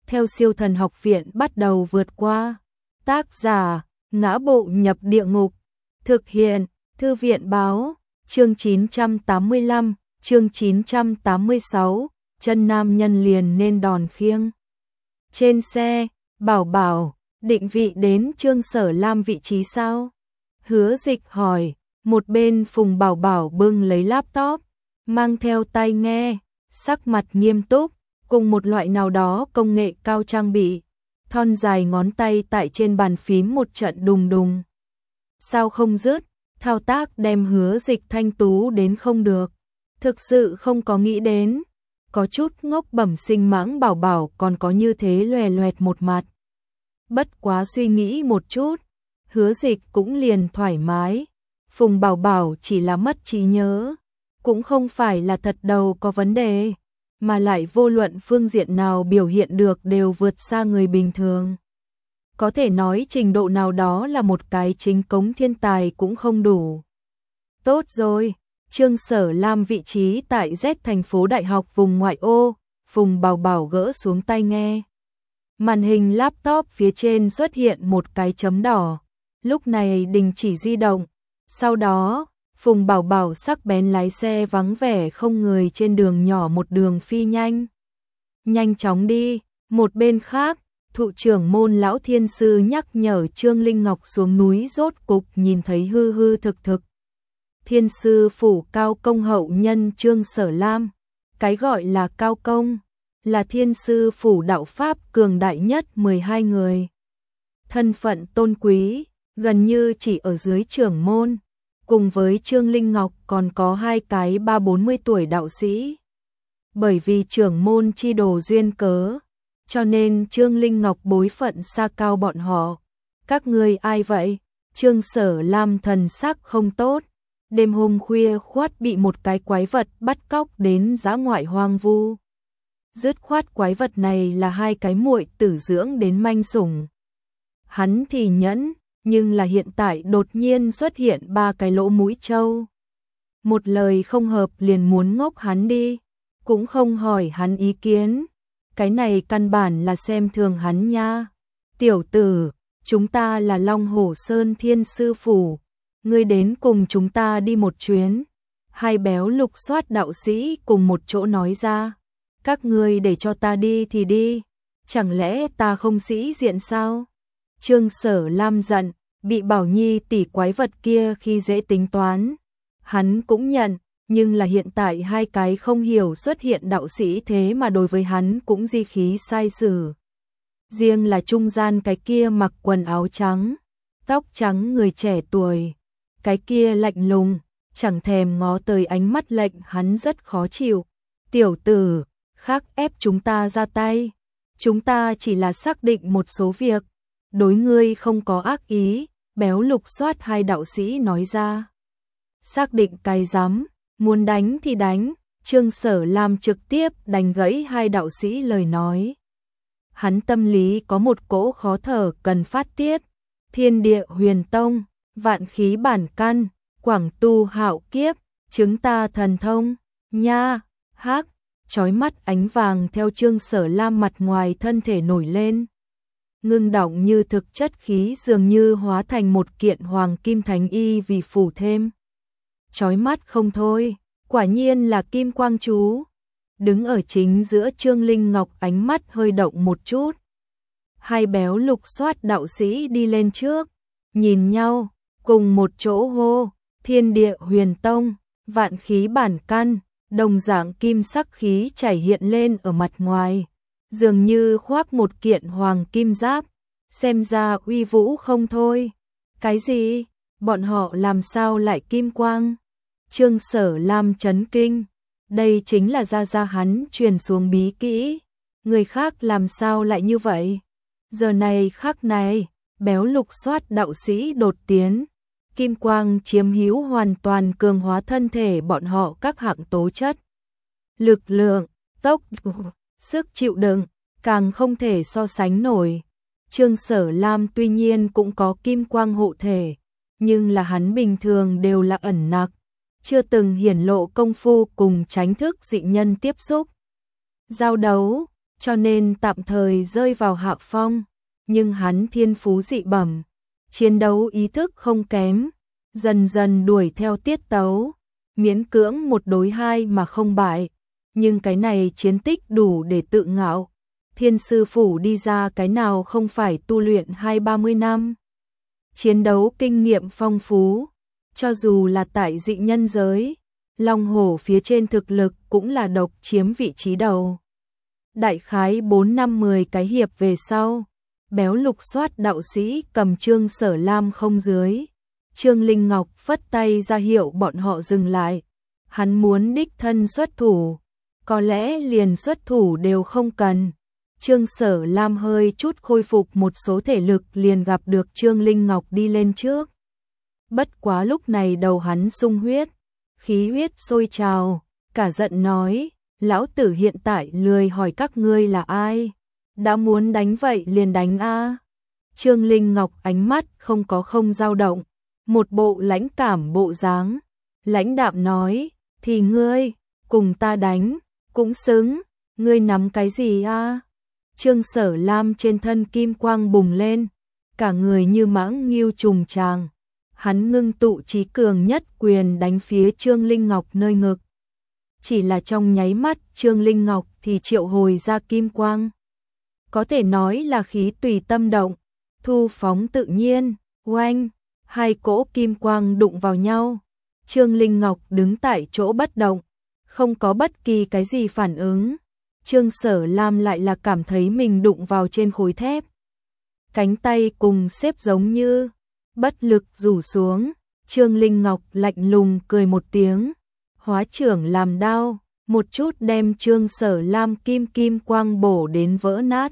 theo Siêu Thần Học Viện bắt đầu vượt qua. Tác giả: Ngã Bộ Nhập Địa Ngục. Thực hiện: Thư viện báo. Chương 985, chương 986, chân nam nhân liền nên đòn khiêng. Trên xe, Bảo Bảo, định vị đến Trương Sở Lam vị trí sao? Hứa Dịch hỏi, một bên Phùng Bảo Bảo bưng lấy laptop, mang theo tai nghe, sắc mặt nghiêm túc, cùng một loại nào đó công nghệ cao trang bị, thon dài ngón tay tại trên bàn phím một trận đùng đùng. Sao không dứt, thao tác đem Hứa Dịch thanh tú đến không được. Thực sự không có nghĩ đến, có chút ngốc bẩm sinh mãng Bảo Bảo còn có như thế loè loẹt một mặt. Bất quá suy nghĩ một chút, Hứa Dịch cũng liền thoải mái. Phùng Bảo Bảo chỉ là mất trí nhớ, cũng không phải là thật đầu có vấn đề, mà lại vô luận phương diện nào biểu hiện được đều vượt xa người bình thường. Có thể nói trình độ nào đó là một cái chính cống thiên tài cũng không đủ. Tốt rồi, Trương Sở Lam vị trí tại Z thành phố đại học vùng ngoại ô. Phùng Bảo Bảo gỡ xuống tai nghe. Màn hình laptop phía trên xuất hiện một cái chấm đỏ, lúc này đình chỉ di động. Sau đó, Phùng Bảo Bảo sắc bén lái xe vắng vẻ không người trên đường nhỏ một đường phi nhanh. Nhanh chóng đi. Một bên khác, thụ trưởng môn lão thiên sư nhắc nhở Trương Linh Ngọc xuống núi rốt cục nhìn thấy hư hư thực thực. Thiên sư phủ cao công hậu nhân Trương Sở Lam. Cái gọi là cao công, là thiên sư phủ đạo pháp cường đại nhất 12 người. Thân phận tôn quý, gần như chỉ ở dưới trưởng môn. Cùng với Trương Linh Ngọc còn có hai cái 30-40 tuổi đạo sĩ. Bởi vì trưởng môn chi đồ duyên cớ, cho nên Trương Linh Ngọc bối phận xa cao bọn họ. Các ngươi ai vậy? Trương Sở Lam thần sắc không tốt. Đêm hôm khuya khoát bị một cái quái vật bắt cóc đến dã ngoại hoang vu. Dứt khoát quái vật này là hai cái muội tử dưỡng đến manh sủng. Hắn thì nhẫn, nhưng là hiện tại đột nhiên xuất hiện ba cái lỗ mũi trâu. Một lời không hợp liền muốn ngốc hắn đi, cũng không hỏi hắn ý kiến. Cái này căn bản là xem thường hắn nha. Tiểu tử, chúng ta là Long Hổ Sơn Thiên Sư Phủ, ngươi đến cùng chúng ta đi một chuyến. Hai béo lục soát đạo sĩ cùng một chỗ nói ra. Các ngươi để cho ta đi thì đi, chẳng lẽ ta không sĩ diện sao? Trương Sở Lam giận, bị Bảo Nhi tỷ quái vật kia khi dễ tính toán. Hắn cũng nhận, nhưng là hiện tại hai cái không hiểu xuất hiện đạo sĩ thế mà đối với hắn cũng di khí sai sử. Riêng là trung gian cái kia mặc quần áo trắng, tóc trắng người trẻ tuổi, cái kia lạnh lùng, chẳng thèm ngó tới ánh mắt lệnh hắn rất khó chịu. Tiểu tử, khác ép chúng ta ra tay, chúng ta chỉ là xác định một số việc, đối ngươi không có ác ý. Béo lục soát hai đạo sĩ nói ra. Xác định cái rắm, muốn đánh thì đánh. Trương Sở Lam trực tiếp đánh gãy hai đạo sĩ lời nói. Hắn tâm lý có một cỗ khó thở cần phát tiết. Thiên địa huyền tông, vạn khí bản căn, quảng tu hạo kiếp, chứng ta thần thông, nha, hắc, chói mắt ánh vàng theo Trương Sở Lam mặt ngoài thân thể nổi lên. Ngưng động như thực chất khí dường như hóa thành một kiện hoàng kim thánh y vì phủ thêm. Chói mắt không thôi, quả nhiên là kim quang chú. Đứng ở chính giữa Trương Linh Ngọc ánh mắt hơi động một chút. Hai béo lục soát đạo sĩ đi lên trước, nhìn nhau, cùng một chỗ hô, thiên địa huyền tông, vạn khí bản căn, đồng dạng kim sắc khí chảy hiện lên ở mặt ngoài. Dường như khoác một kiện hoàng kim giáp, xem ra uy vũ không thôi. Cái gì? Bọn họ làm sao lại kim quang? Trương Sở Lam chấn kinh, đây chính là gia hắn truyền xuống bí kỹ, người khác làm sao lại như vậy? Giờ này khắc này, béo lục soát đạo sĩ đột tiến, kim quang chiếm hữu hoàn toàn cường hóa thân thể bọn họ các hạng tố chất. Lực lượng, tốc độ, sức chịu đựng, càng không thể so sánh nổi. Trương Sở Lam tuy nhiên cũng có kim quang hộ thể, nhưng là hắn bình thường đều là ẩn nặc, chưa từng hiển lộ công phu cùng tránh thức dị nhân tiếp xúc. Giao đấu, cho nên tạm thời rơi vào hạ phong, nhưng hắn thiên phú dị bẩm, chiến đấu ý thức không kém, dần dần đuổi theo tiết tấu, miễn cưỡng 1 đối 2 mà không bại, nhưng cái này chiến tích đủ để tự ngạo. Thiên sư phủ đi ra cái nào không phải tu luyện 20-30 năm. Chiến đấu kinh nghiệm phong phú, cho dù là tại dị nhân giới, Long Hổ phía trên thực lực cũng là độc chiếm vị trí đầu. Đại khái 4-5-10 cái hiệp về sau, béo lục soát đạo sĩ cầm Trương Sở Lam không dưới. Trương Linh Ngọc phất tay ra hiệu bọn họ dừng lại. Hắn muốn đích thân xuất thủ, có lẽ liền xuất thủ đều không cần. Trương Sở Lam hơi chút khôi phục một số thể lực liền gặp được Trương Linh Ngọc đi lên trước. Bất quá lúc này đầu hắn sung huyết, khí huyết sôi trào, cả giận nói, lão tử hiện tại lười hỏi các ngươi là ai, đã muốn đánh vậy liền đánh a. Trương Linh Ngọc ánh mắt không dao động, một bộ lãnh cảm bộ dáng, lãnh đạm nói, thì ngươi, cùng ta đánh, cũng xứng, ngươi nắm cái gì a? Trương Sở Lam trên thân kim quang bùng lên, cả người như mãng nghiêu trùng tràng. Hắn ngưng tụ trí cường nhất quyền đánh phía Trương Linh Ngọc nơi ngực. Chỉ là trong nháy mắt Trương Linh Ngọc thì triệu hồi ra kim quang. Có thể nói là khí tùy tâm động, thu phóng tự nhiên, oanh, hai cỗ kim quang đụng vào nhau. Trương Linh Ngọc đứng tại chỗ bất động, không có bất kỳ cái gì phản ứng. Trương Sở Lam lại là cảm thấy mình đụng vào trên khối thép. Cánh tay cùng xếp giống như bất lực rủ xuống. Trương Linh Ngọc lạnh lùng cười một tiếng, hóa trưởng làm đao, một chút đem Trương Sở Lam kim quang bổ đến vỡ nát.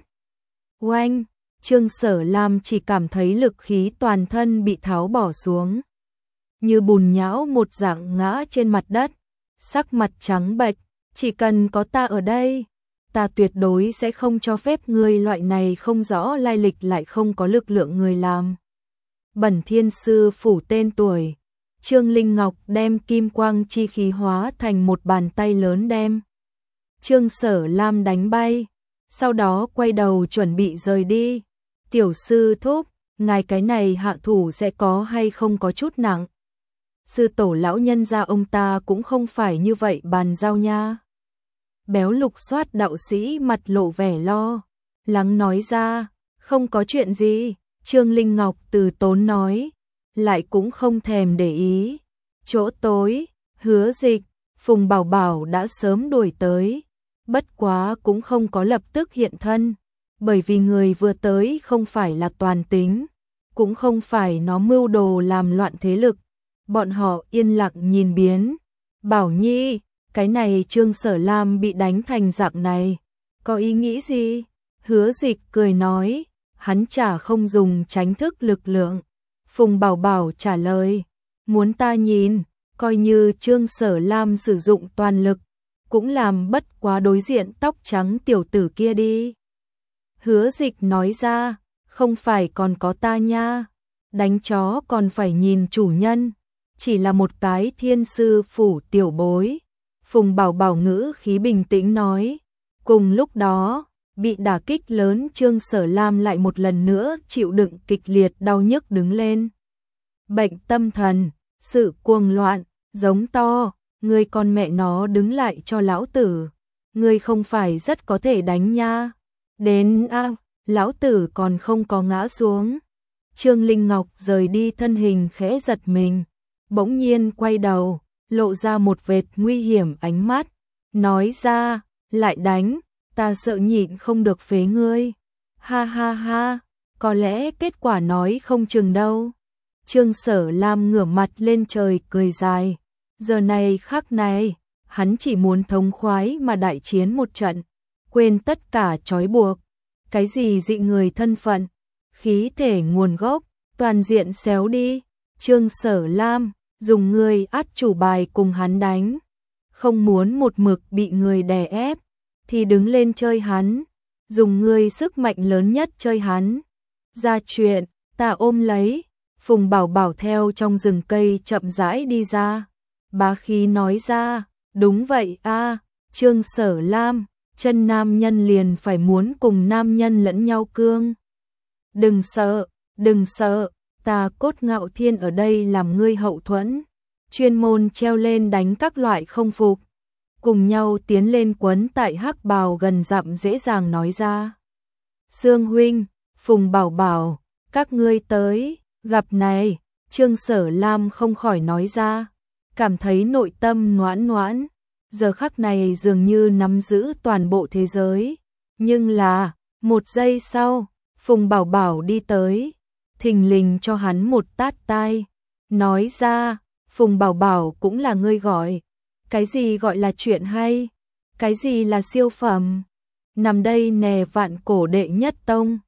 Oanh, Trương Sở Lam chỉ cảm thấy lực khí toàn thân bị tháo bỏ xuống, như bùn nhão một dạng ngã trên mặt đất, sắc mặt trắng bệch, chỉ cần có ta ở đây, ta tuyệt đối sẽ không cho phép ngươi loại này không rõ lai lịch lại không có lực lượng người làm. Bẩn Thiên sư phủ tên tuổi. Trương Linh Ngọc đem kim quang chi khí hóa thành một bàn tay lớn đem Trương Sở Lam đánh bay, sau đó quay đầu chuẩn bị rời đi. Tiểu sư thúc, ngài cái này hạ thủ sẽ có hay không có chút nặng? Sư tổ lão nhân gia ông ta cũng không phải như vậy bàn giao nha. Béo lục soát đạo sĩ mặt lộ vẻ lo lắng nói ra, không có chuyện gì. Trương Linh Ngọc từ tốn nói, lại cũng không thèm để ý. Chỗ tối, Hứa Dịch, Phùng Bảo Bảo đã sớm đuổi tới, bất quá cũng không có lập tức hiện thân, bởi vì người vừa tới không phải là Toàn Tính, cũng không phải nó mưu đồ làm loạn thế lực. Bọn họ yên lặng nhìn biến. Bảo Nhi, cái này Trương Sở Lam bị đánh thành dạng này, có ý nghĩ gì? Hứa Dịch cười nói, hắn chả không dùng tránh thức lực lượng. Phùng Bảo Bảo trả lời, muốn ta nhìn, coi như Trương Sở Lam sử dụng toàn lực, cũng làm bất quá đối diện tóc trắng tiểu tử kia đi. Hứa Dịch nói ra, không phải còn có ta nha, đánh chó còn phải nhìn chủ nhân, chỉ là một cái thiên sư phủ tiểu bối. Phùng Bảo Bảo ngữ khí bình tĩnh nói, cùng lúc đó, bị đả kích lớn Trương Sở Lam lại một lần nữa chịu đựng kịch liệt đau nhức đứng lên. Bệnh tâm thần, sự cuồng loạn, giống to, ngươi con mẹ nó đứng lại cho lão tử, ngươi không phải rất có thể đánh nha. Đến lão tử còn không có ngã xuống. Trương Linh Ngọc rời đi thân hình khẽ giật mình, bỗng nhiên quay đầu, lộ ra một vệt nguy hiểm ánh mắt, nói ra, lại đánh, ta sợ nhịn không được phế ngươi. Ha ha ha, có lẽ kết quả nói không chừng đâu. Trương Sở Lam ngửa mặt lên trời cười dài, giờ này khắc này, hắn chỉ muốn thống khoái mà đại chiến một trận, quên tất cả trói buộc, cái gì dị người thân phận, khí thể nguồn gốc, toàn diện xéo đi. Trương Sở Lam, dùng người át chủ bài cùng hắn đánh, không muốn một mực bị người đè ép, thì đứng lên chơi hắn, dùng người sức mạnh lớn nhất chơi hắn. Ra chuyện, ta ôm lấy. Phùng Bảo Bảo theo trong rừng cây chậm rãi đi ra, bá khí nói ra, đúng vậy a, Trương Sở Lam, chân nam nhân liền phải muốn cùng nam nhân lẫn nhau cương. Đừng sợ, ta Cốt Ngạo Thiên ở đây làm ngươi hậu thuẫn, chuyên môn treo lên đánh các loại không phục, cùng nhau tiến lên quấn tại hắc bào gần dặm dễ dàng nói ra. Sương huynh, Phùng Bảo Bảo, các ngươi tới, gặp này, Trương Sở Lam không khỏi nói ra, cảm thấy nội tâm noãn noãn, giờ khắc này dường như nắm giữ toàn bộ thế giới, nhưng là, một giây sau, Phùng Bảo Bảo đi tới, thình lình cho hắn một tát tai, nói ra, Phùng Bảo Bảo cũng là ngươi gọi, cái gì gọi là chuyện hay, cái gì là siêu phẩm, nằm đây nè Vạn Cổ đệ nhất tông,